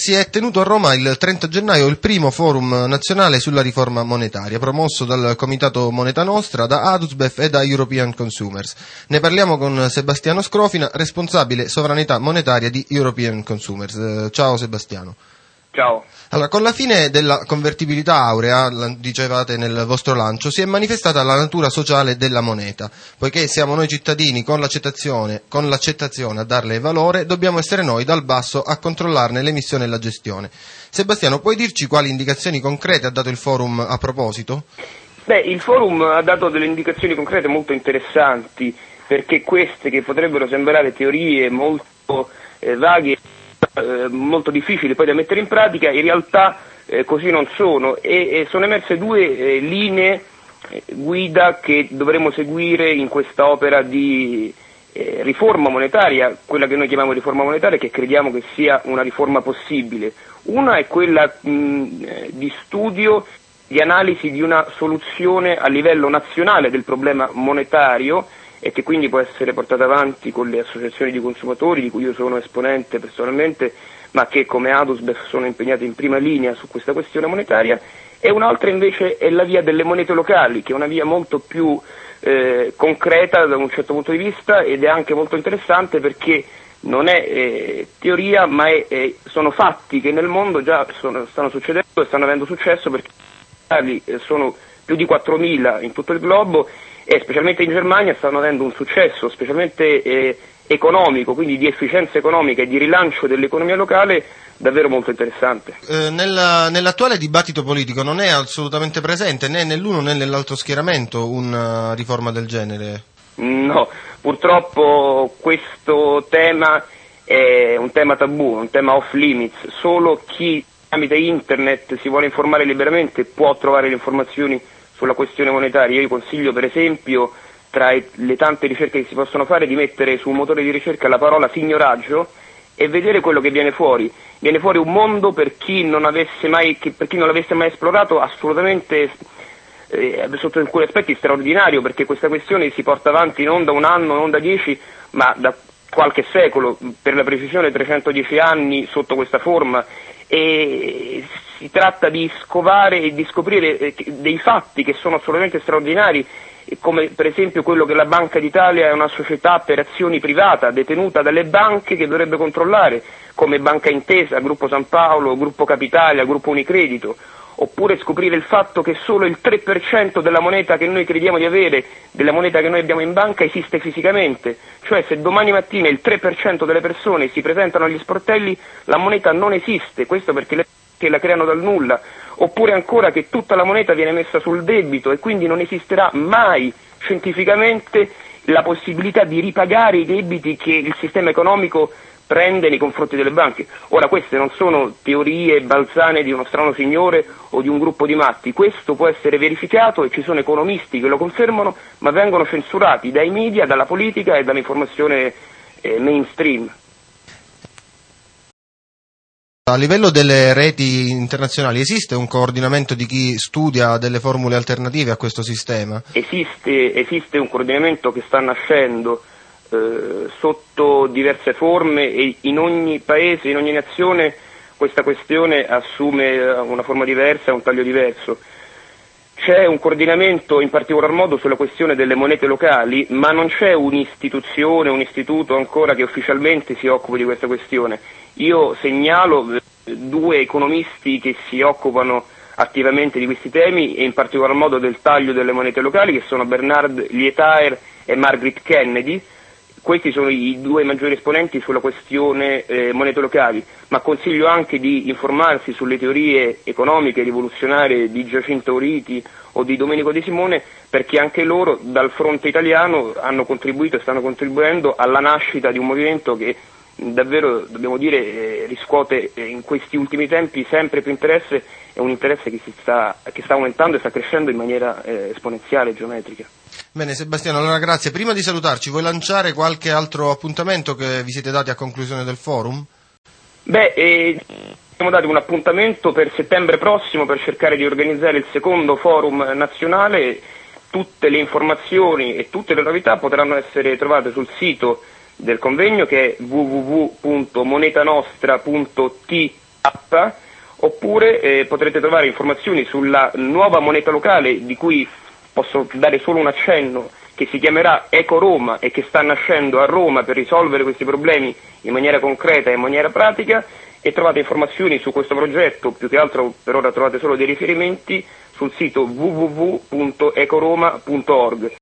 Si è tenuto a Roma il 30 gennaio il primo forum nazionale sulla riforma monetaria, promosso dal Comitato Moneta Nostra, da Adusbef e da European Consumers. Ne parliamo con Sebastiano Scrofina, responsabile sovranità monetaria di European Consumers. Ciao Sebastiano. Ciao. Allora, con la fine della convertibilità aurea, dicevate nel vostro lancio, si è manifestata la natura sociale della moneta. Poiché siamo noi cittadini con l'accettazione a darle valore, dobbiamo essere noi dal basso a controllarne l'emissione e la gestione. Sebastiano, puoi dirci quali indicazioni concrete ha dato il forum a proposito? Il forum ha dato delle indicazioni concrete molto interessanti, perché queste, che potrebbero sembrare teorie molto vaghe, molto difficili poi da mettere in pratica, in realtà così non sono, e sono emerse due linee guida che dovremo seguire in questa opera di riforma monetaria, quella che noi chiamiamo riforma monetaria, che crediamo che sia una riforma possibile. Una è quella di studio, di analisi di una soluzione a livello nazionale del problema monetario, e che quindi può essere portata avanti con le associazioni di consumatori, di cui io sono esponente personalmente, ma che come Adusbef sono impegnate in prima linea su questa questione monetaria, e un'altra invece è la via delle monete locali, che è una via molto più concreta da un certo punto di vista, ed è anche molto interessante perché non è teoria, ma sono fatti che nel mondo già stanno succedendo e stanno avendo successo, perché sono più di 4.000 in tutto il globo, e specialmente in Germania stanno avendo un successo specialmente economico, quindi di efficienza economica e di rilancio dell'economia locale davvero molto interessante. Nell'attuale dibattito politico non è assolutamente presente né nell'uno né nell'altro schieramento una riforma del genere? No, purtroppo questo tema è un tema tabù, un tema off limits. Solo chi tramite internet si vuole informare liberamente può trovare le informazioni sulla questione monetaria. Io consiglio, per esempio, tra le tante ricerche che si possono fare, di mettere su un motore di ricerca la parola signoraggio e vedere quello che viene fuori. Viene fuori un mondo, per chi non l'avesse mai esplorato, assolutamente sotto alcuni aspetti straordinario, perché questa questione si porta avanti non da un anno, non da 10, ma da qualche secolo, per la precisione 310 anni sotto questa forma, e si tratta di scovare e di scoprire dei fatti che sono assolutamente straordinari, come per esempio quello che la Banca d'Italia è una società per azioni privata detenuta dalle banche che dovrebbe controllare, come Banca Intesa, Gruppo San Paolo, Gruppo Capitalia, Gruppo Unicredito. Oppure scoprire il fatto che solo il 3% della moneta che noi crediamo di avere, della moneta che noi abbiamo in banca, esiste fisicamente. Cioè, se domani mattina il 3% delle persone si presentano agli sportelli, la moneta non esiste, questo perché la creano dal nulla. Oppure ancora che tutta la moneta viene messa sul debito, e quindi non esisterà mai scientificamente la possibilità di ripagare i debiti che il sistema economico prende nei confronti delle banche. Ora, queste non sono teorie balzane di uno strano signore o di un gruppo di matti, questo può essere verificato e ci sono economisti che lo confermano, ma vengono censurati dai media, dalla politica e dall'informazione mainstream. A livello delle reti internazionali esiste un coordinamento di chi studia delle formule alternative a questo sistema? Esiste un coordinamento che sta nascendo sotto diverse forme, e in ogni paese, in ogni nazione questa questione assume una forma diversa, un taglio diverso. C'è un coordinamento in particolar modo sulla questione delle monete locali, ma non c'è un'istituzione, un istituto ancora che ufficialmente si occupi di questa questione. Io segnalo due economisti che si occupano attivamente di questi temi, e in particolar modo del taglio delle monete locali, che sono Bernard Lietaer e Margaret Kennedy. Questi sono i due maggiori esponenti sulla questione monete locali, ma consiglio anche di informarsi sulle teorie economiche rivoluzionarie di Giacinto Auriti o di Domenico De Simone, perché anche loro dal fronte italiano hanno contribuito e stanno contribuendo alla nascita di un movimento che davvero, dobbiamo dire, riscuote in questi ultimi tempi sempre più interesse, è un interesse che sta aumentando e sta crescendo in maniera esponenziale, geometrica. Bene Sebastiano, allora grazie. Prima di salutarci, vuoi lanciare qualche altro appuntamento che vi siete dati a conclusione del forum? Abbiamo dato un appuntamento per settembre prossimo per cercare di organizzare il secondo forum nazionale. Tutte le informazioni e tutte le novità potranno essere trovate sul sito del convegno, che è www.monetanostra.it app, oppure potrete trovare informazioni sulla nuova moneta locale di cui posso dare solo un accenno, che si chiamerà Eco Roma e che sta nascendo a Roma per risolvere questi problemi in maniera concreta e in maniera pratica, e trovate informazioni su questo progetto, più che altro per ora trovate solo dei riferimenti sul sito www.ecoroma.org.